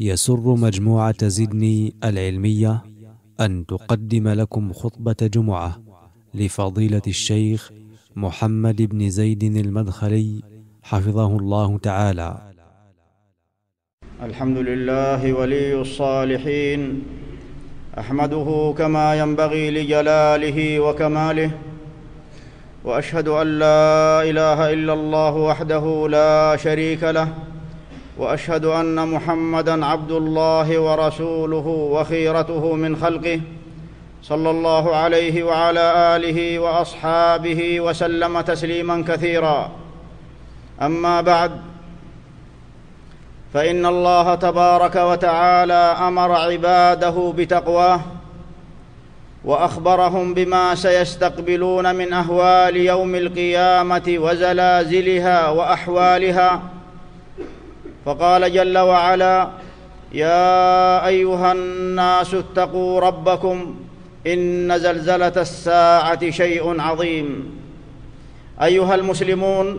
يسر مجموعة زدني العلمية أن تقدم لكم خطبة جمعة لفضيلة الشيخ محمد بن زيد المدخلي حفظه الله تعالى. الحمد لله ولي الصالحين، أحمده كما ينبغي لجلاله وكماله، وأشهد أن لا إله إلا الله وحده لا شريك له، وأشهد أن محمدًا عبد الله ورسوله وخيرته من خلقه، صلى الله عليه وعلى آله وأصحابه وسلم تسليمًا كثيرًا. أما بعد، فإن الله تبارك وتعالى أمر عباده بتقواه، وأخبرهم بما سيستقبلون من أهوال يوم القيامة وزلازلها وأحوالها، فقال جل وعلا: يا أيها الناس اتقوا ربكم إن زلزلة الساعة شيء عظيم. أيها المسلمون،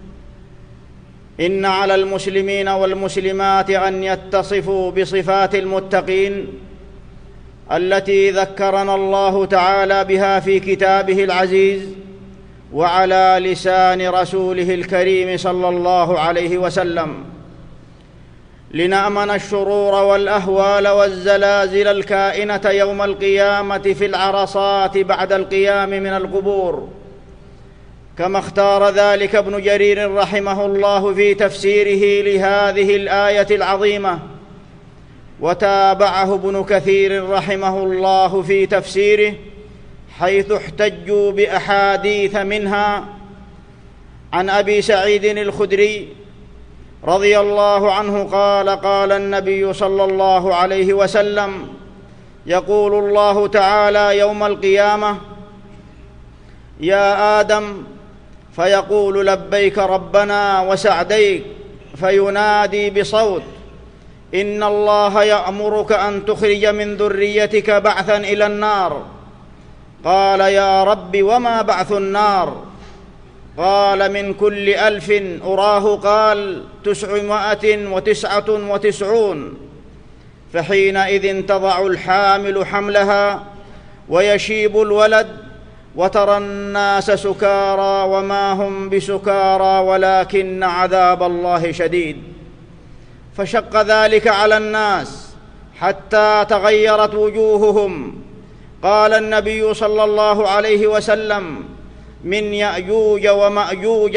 إن على المسلمين والمسلمات أن يتصفوا بصفات المتقين التي ذكرنا الله تعالى بها في كتابه العزيز وعلى لسان رسوله الكريم صلى الله عليه وسلم، لنأمن الشرور والأهوال والزلازل الكائنة يوم القيامة في العرصات بعد القيام من القبور، كما اختار ذلك ابن جرير رحمه الله في تفسيره لهذه الآية العظيمة، وتابعه ابن كثير رحمه الله في تفسيره، حيث احتجوا بأحاديث منها عن أبي سعيد الخدري رضي الله عنه قال: قال النبي صلى الله عليه وسلم: يقول الله تعالى يوم القيامة: يا آدم، فيقول: لبيك ربنا وسعديك، فينادي بصوت: إن الله يأمرك أن تخرج من ذريتك بعثا إلى النار. قال: يا رب، وما بعث النار؟ قال: من كل 1000 أراه قال 999. فحينئذ تضع الحامل حملها ويشيب الولد، وترى الناس سكارى وما هم بسكارى ولكن عذاب الله شديد. فشق ذلك على الناس حتى تغيرت وجوههم. قال النبي صلى الله عليه وسلم: من يأجوج ومأجوج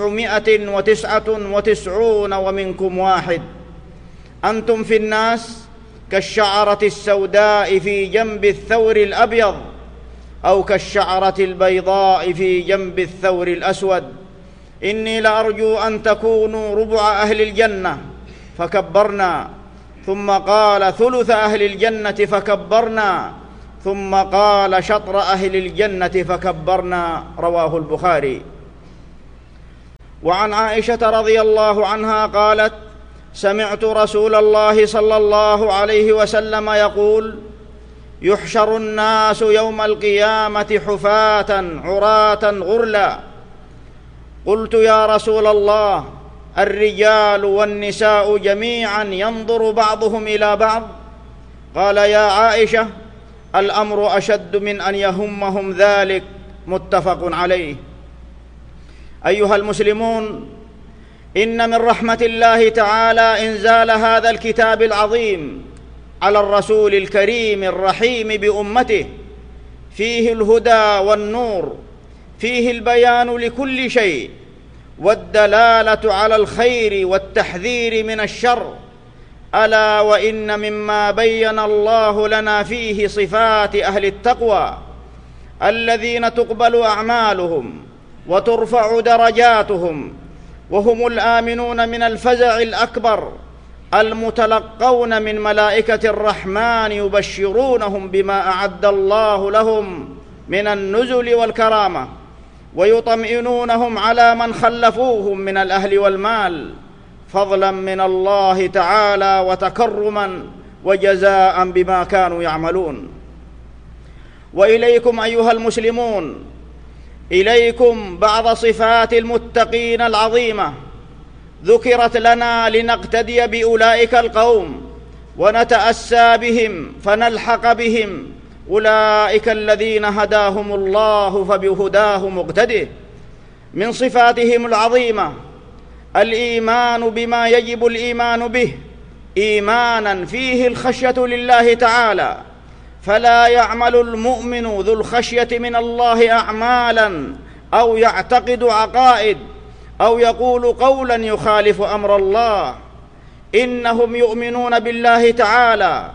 999 ومنكم واحد. أنتم في الناس كالشعرة السوداء في جنب الثور الأبيض، أو كالشعرة البيضاء في جنب الثور الأسود. إني لأرجو أن تكونوا ربع أهل الجنة، فكبرنا. ثم قال: ثلث أهل الجنة، فكبرنا. ثم قال: شطر أهل الجنة، فكبرنا. رواه البخاري. وعن عائشة رضي الله عنها قالت: سمعت رسول الله صلى الله عليه وسلم يقول: يحشر الناس يوم القيامة حفاة عراة غرلا. قلت: يا رسول الله، الرجال والنساء جميعا ينظر بعضهم إلى بعض؟ قال: يا عائشة، الأمر أشد من أن يهمهم ذلك. متفق عليه. أيها المسلمون، إن من رحمة الله تعالى إنزال هذا الكتاب العظيم على الرسول الكريم الرحيم بأمته، فيه الهدى والنور، فيه البيان لكل شيء، والدلالة على الخير والتحذير من الشر. ألا وإن مما بين الله لنا فيه صفات أهل التقوى الذين تقبل أعمالهم وترفع درجاتهم، وهم الآمنون من الفزع الأكبر، المتلقون من ملائكة الرحمن يبشرونهم بما أعد الله لهم من النزل والكرامة، ويطمئنونهم على من خلفوهم من الأهل والمال، فضلا من الله تعالى وتكرما وجزاء بما كانوا يعملون. وإليكم أيها المسلمون، إليكم بعض صفات المتقين العظيمة ذكرت لنا لنقتدي بأولئك القوم ونتأسى بهم فنلحق بهم. أولئك الذين هداهم الله فبهداه مقتده. من صفاتهم العظيمة الإيمان بما يجب الإيمان به، إيمانا فيه الخشية لله تعالى، فلا يعمل المؤمن ذو الخشية من الله أعمالا أو يعتقد عقائد أو يقول قولا يخالف أمر الله. إنهم يؤمنون بالله تعالى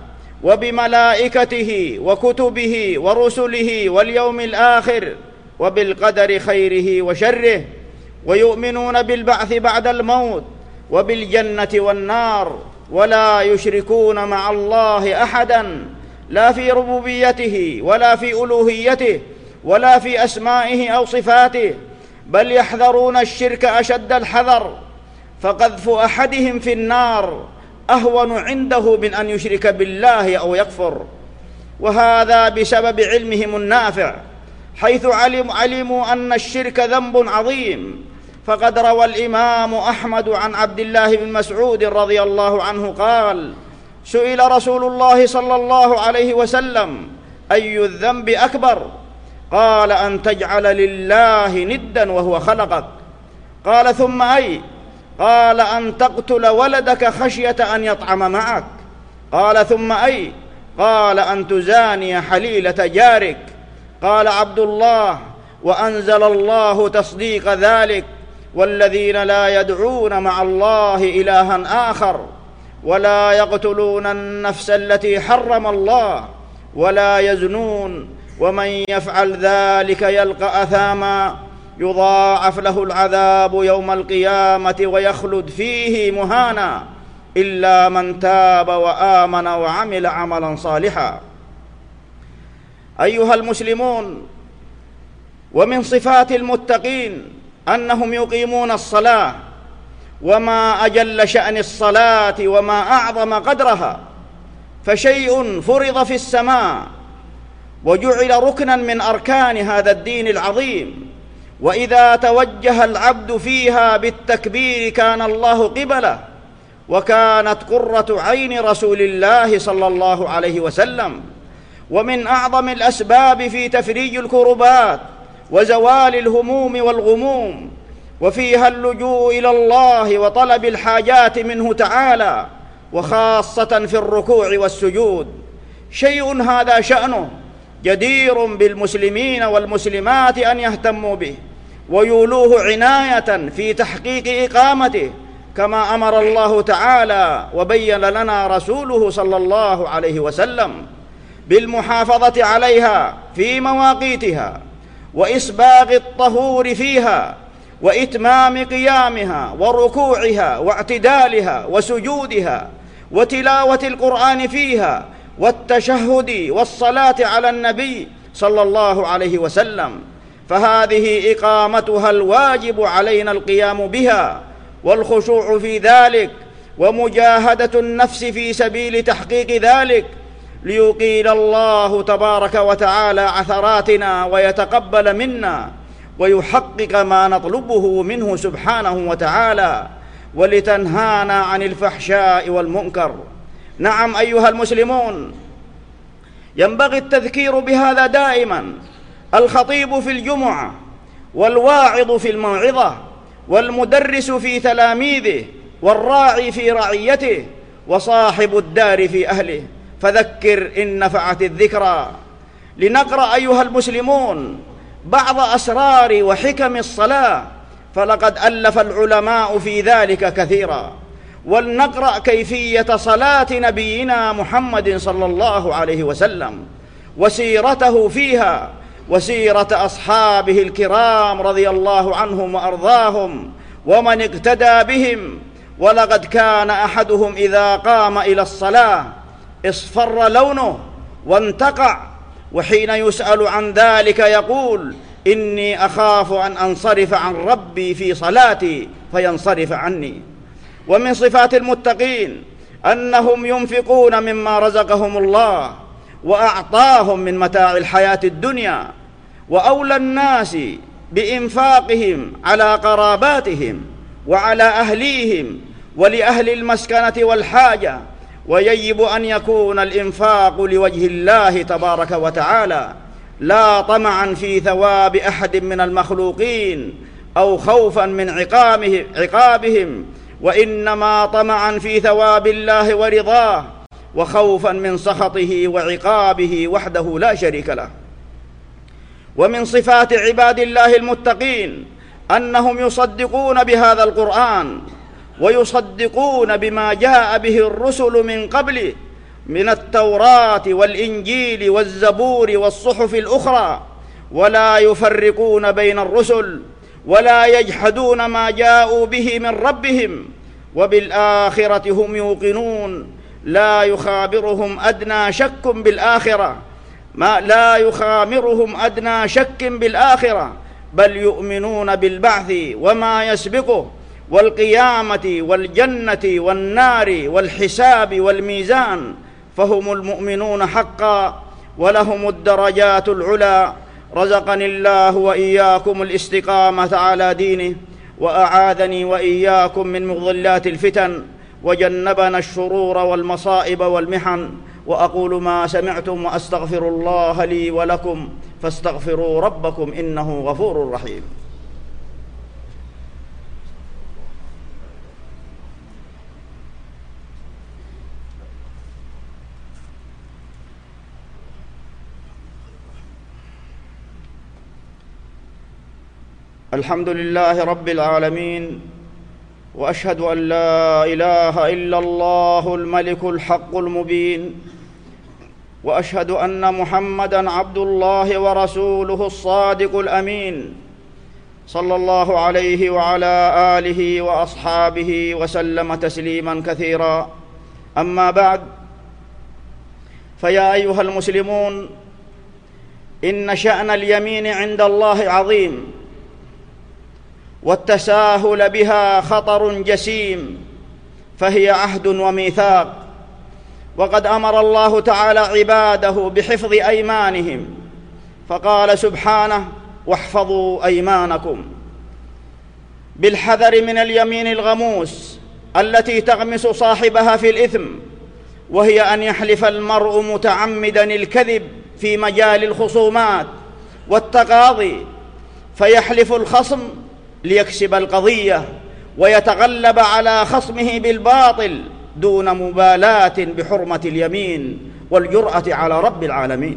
وبملائكته وكتبه ورسله واليوم الآخر وبالقدر خيره وشره، ويؤمنون بالبعث بعد الموت وبالجنة والنار، ولا يشركون مع الله أحدا، لا في ربوبيته ولا في ألوهيته ولا في أسمائه أو صفاته، بل يحذرون الشرك أشد الحذر، فقذف أحدهم في النار أهون عنده من أن يشرك بالله أو يكفر. وهذا بسبب علمهم النافع، حيث علموا أن الشرك ذنب عظيم. فقد روى الإمام أحمد عن عبد الله بن مسعود رضي الله عنه قال: سئل رسول الله صلى الله عليه وسلم: أي الذنب أكبر؟ قال: أن تجعل لله ندا وهو خلقك. قال: ثم أي؟ قال: أن تقتل ولدك خشية أن يطعم معك. قال: ثم أي؟ قال: أن تزاني حليلة جارك. قال عبد الله: وأنزل الله تصديق ذلك: والذين لا يدعون مع الله إلها آخر ولا يقتلون النفس التي حرم الله ولا يزنون ومن يفعل ذلك يلقى أثاما يضاعف له العذاب يوم القيامة ويخلد فيه مهانا إلا من تاب وآمن وعمل عملا صالحا. أيها المسلمون، ومن صفات المتقين أنهم يقيمون الصلاة، وما أجل شأن الصلاة وما أعظم قدرها، فشيء فرض في السماء وجعل ركنا من أركان هذا الدين العظيم، وإذا توجه العبد فيها بالتكبير كان الله قبله، وكانت قرة عين رسول الله صلى الله عليه وسلم. ومن أعظم الأسباب في تفريج الكربات وزوال الهموم والغموم، وفيها اللجوء إلى الله وطلب الحاجات منه تعالى، وخاصة في الركوع والسجود. شيء هذا شأنه جدير بالمسلمين والمسلمات أن يهتموا به ويولوه عناية في تحقيق إقامته، كما أمر الله تعالى وبين لنا رسوله صلى الله عليه وسلم بالمحافظة عليها في مواقيتها، وإسباغ الطهور فيها، وإتمام قيامها وركوعها واعتدالها وسجودها، وتلاوة القرآن فيها، والتشهد والصلاة على النبي صلى الله عليه وسلم. فهذه إقامتها الواجب علينا القيام بها والخشوع في ذلك، ومجاهدة النفس في سبيل تحقيق ذلك، ليقيل الله تبارك وتعالى عثراتنا ويتقبل منا ويحقق ما نطلبه منه سبحانه وتعالى، ولتنهانا عن الفحشاء والمنكر. نعم أيها المسلمون، ينبغي التذكير بهذا دائما. الخطيب في الجمعة، والواعظ في الموعظة، والمدرس في تلاميذه، والراعي في رعيته، وصاحب الدار في أهله، فذكر إن نفعت الذكرى. لنقرأ أيها المسلمون بعض أسرار وحكم الصلاة، فلقد ألف العلماء في ذلك كثيرا. ولنقرأ كيفية صلاة نبينا محمد صلى الله عليه وسلم وسيرته فيها، وسيرة أصحابه الكرام رضي الله عنهم وأرضاهم ومن اقتدى بهم. ولقد كان أحدهم إذا قام إلى الصلاة اصفر لونه وانتقع، وحين يسأل عن ذلك يقول: إني أخاف أن أنصرف عن ربي في صلاتي فينصرف عني. ومن صفات المتقين أنهم ينفقون مما رزقهم الله وأعطاهم من متاع الحياة الدنيا، وأولى الناس بإنفاقهم على قراباتهم وعلى أهليهم ولأهل المسكنة والحاجة، ويجب أن يكون الإنفاق لوجه الله تبارك وتعالى، لا طمعا في ثواب أحد من المخلوقين أو خوفا من عقابهم، وإنما طمعا في ثواب الله ورضاه، وخوفا من سخطه وعقابه وحده لا شريك له. ومن صفات عباد الله المتقين أنهم يصدقون بهذا القرآن، ويصدقون بما جاء به الرسل من قبله من التوراة والإنجيل والزبور والصحف الأخرى، ولا يفرقون بين الرسل، ولا يجحدون ما جاءوا به من ربهم، وبالآخرة هم يوقنون، لا يخامرهم أدنى شك بالآخرة، بل يؤمنون بالبعث وما يسبقه، والقيامة والجنة والنار والحساب والميزان، فهم المؤمنون حقا، ولهم الدرجات العلى. رزقني الله وإياكم الاستقامة على دينه، وأعاذني وإياكم من مضلات الفتن، وجنبنا الشرور والمصائب والمحن. وأقول ما سمعتم وأستغفر الله لي ولكم، فاستغفروا ربكم إنه غفور رحيم. الحمد لله رب العالمين، وأشهد أن لا إله إلا الله الملك الحق المبين، وأشهد أن محمدًا عبد الله ورسوله الصادق الأمين، صلى الله عليه وعلى آله وأصحابه وسلم تسليمًا كثيرًا. أما بعد، فيا أيها المسلمون، إن شأن اليمين عند الله عظيم، والتساهل بها خطر جسيم، فهي عهد وميثاق، وقد أمر الله تعالى عباده بحفظ أيمانهم، فقال سبحانه: واحفظوا أيمانكم، بالحذر من اليمين الغموس التي تغمس صاحبها في الإثم، وهي أن يحلف المرء متعمدًا الكذب في مجال الخصومات والتقاضي، فيحلف الخصم ليكسب القضية ويتغلب على خصمه بالباطل دون مبالاة بحرمة اليمين والجرأة على رب العالمين.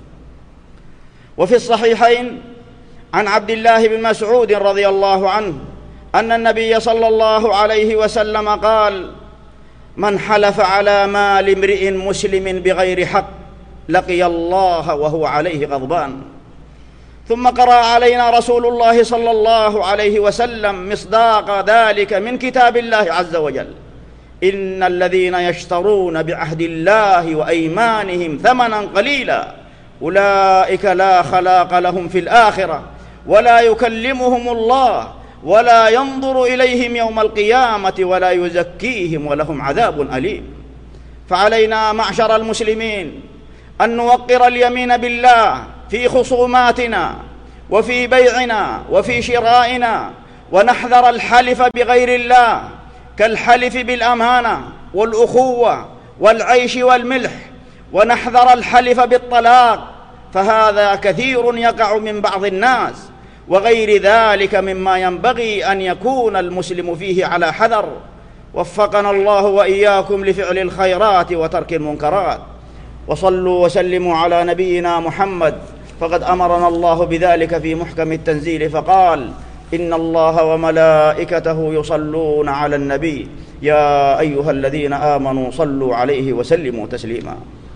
وفي الصحيحين عن عبد الله بن مسعود رضي الله عنه أن النبي صلى الله عليه وسلم قال: من حلف على مال امرئ مسلم بغير حق لقي الله وهو عليه غضبان. ثم قرأ علينا رسول الله صلى الله عليه وسلم مصداق ذلك من كتاب الله عز وجل: إن الذين يشترون بعهد الله وأيمانهم ثمنا قليلا أولئك لا خلاق لهم في الآخرة ولا يكلمهم الله ولا ينظر إليهم يوم القيامة ولا يزكيهم ولهم عذاب أليم. فعلينا معشر المسلمين أن نوقر اليمين بالله في خصوماتنا وفي بيعنا وفي شرائنا، ونحذر الحلف بغير الله كالحلف بالأمانة والأخوة والعيش والملح، ونحذر الحلف بالطلاق، فهذا كثير يقع من بعض الناس، وغير ذلك مما ينبغي أن يكون المسلم فيه على حذر. وفقنا الله وإياكم لفعل الخيرات وترك المنكرات. وصلوا وسلموا على نبينا محمد، فقد أمرنا الله بذلك في محكم التنزيل، فقال: إن الله وملائكته يصلون على النبي يا أيها الذين آمنوا صلوا عليه وسلموا تسليما.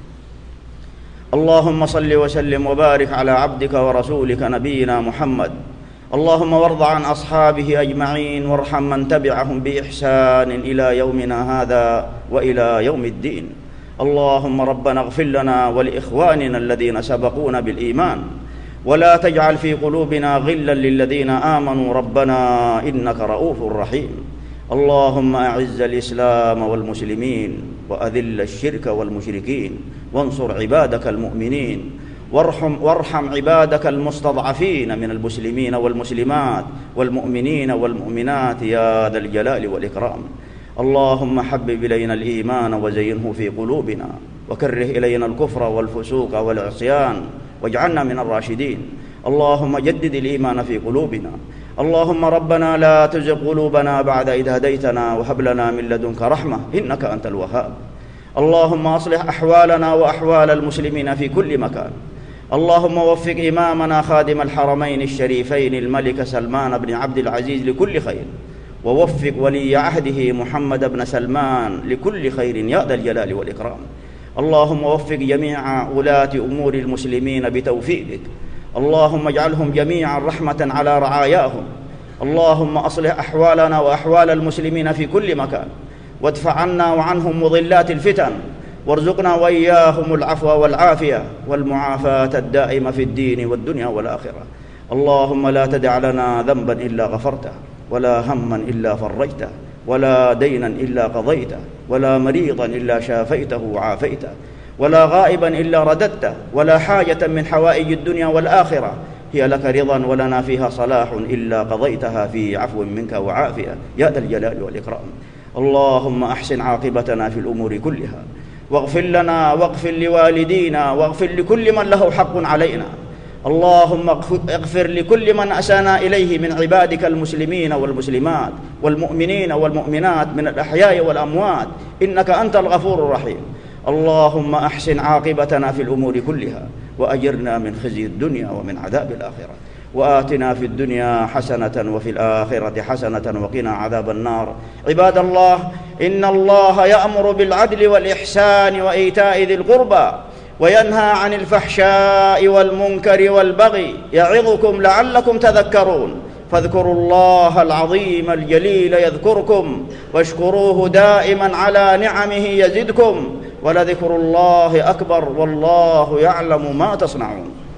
اللهم صل وسلم وبارك على عبدك ورسولك نبينا محمد. اللهم وارض عن أصحابه أجمعين، وارحم من تبعهم بإحسان إلى يومنا هذا وإلى يوم الدين. اللهم ربنا اغفر لنا ولإخواننا الذين سبقونا بالإيمان، ولا تجعل في قلوبنا غلا للذين آمنوا ربنا إنك رؤوف رحيم. اللهم أعز الإسلام والمسلمين، وأذل الشرك والمشركين، وانصر عبادك المؤمنين، وارحم عبادك المستضعفين من المسلمين والمسلمات والمؤمنين والمؤمنات يا ذا الجلال والإكرام. اللهم حبب إلينا الإيمان وزينه في قلوبنا، وكره إلينا الكفر والفسوق والعصيان واجعلنا من الراشدين. اللهم جدد الإيمان في قلوبنا. اللهم ربنا لا تزغ قلوبنا بعد إذ هديتنا وهب لنا من لدنك رحمة إنك أنت الوهاب. اللهم أصلح أحوالنا وأحوال المسلمين في كل مكان. اللهم وفق إمامنا خادم الحرمين الشريفين الملك سلمان بن عبد العزيز لكل خير، ووفق ولي عهده محمد بن سلمان لكل خير يا ذا الجلال والإكرام. اللهم وفق جميع ولاة أمور المسلمين بتوفيقك. اللهم اجعلهم جميعا رحمة على رعاياهم. اللهم أصلح أحوالنا وأحوال المسلمين في كل مكان، وادفع عنا وعنهم مضلات الفتن، وارزقنا وإياهم العفو والعافية والمعافاة الدائمة في الدين والدنيا والآخرة. اللهم لا تدع لنا ذنبا إلا غفرته، ولا هما إلا فرجته، ولا دينا إلا قضيته، ولا مريضا إلا شافيته وعافيته، ولا غائبا إلا رددته، ولا حاجة من حوائج الدنيا والآخرة هي لك رضا ولنا فيها صلاح إلا قضيتها في عفو منك وعافية يا ذا الجلال والإكرام. اللهم أحسن عاقبتنا في الأمور كلها، واغفر لنا واغفر لوالدينا واغفر لكل من له حق علينا. اللهم اغفر لكل من أسانا إليه من عبادك المسلمين والمسلمات والمؤمنين والمؤمنات من الأحياء والأموات إنك أنت الغفور الرحيم. اللهم أحسن عاقبتنا في الأمور كلها، وأجرنا من خزي الدنيا ومن عذاب الآخرة، وآتنا في الدنيا حسنة وفي الآخرة حسنة وقنا عذاب النار. عباد الله، إن الله يأمر بالعدل والإحسان وإيتاء ذي القربى، وينهى عن الفحشاء والمنكر والبغي، يعظكم لعلكم تذكرون. فاذكروا الله العظيم الجليل يذكركم، واشكروه دائما على نعمه يزدكم، ولذكر الله أكبر والله يعلم ما تصنعون.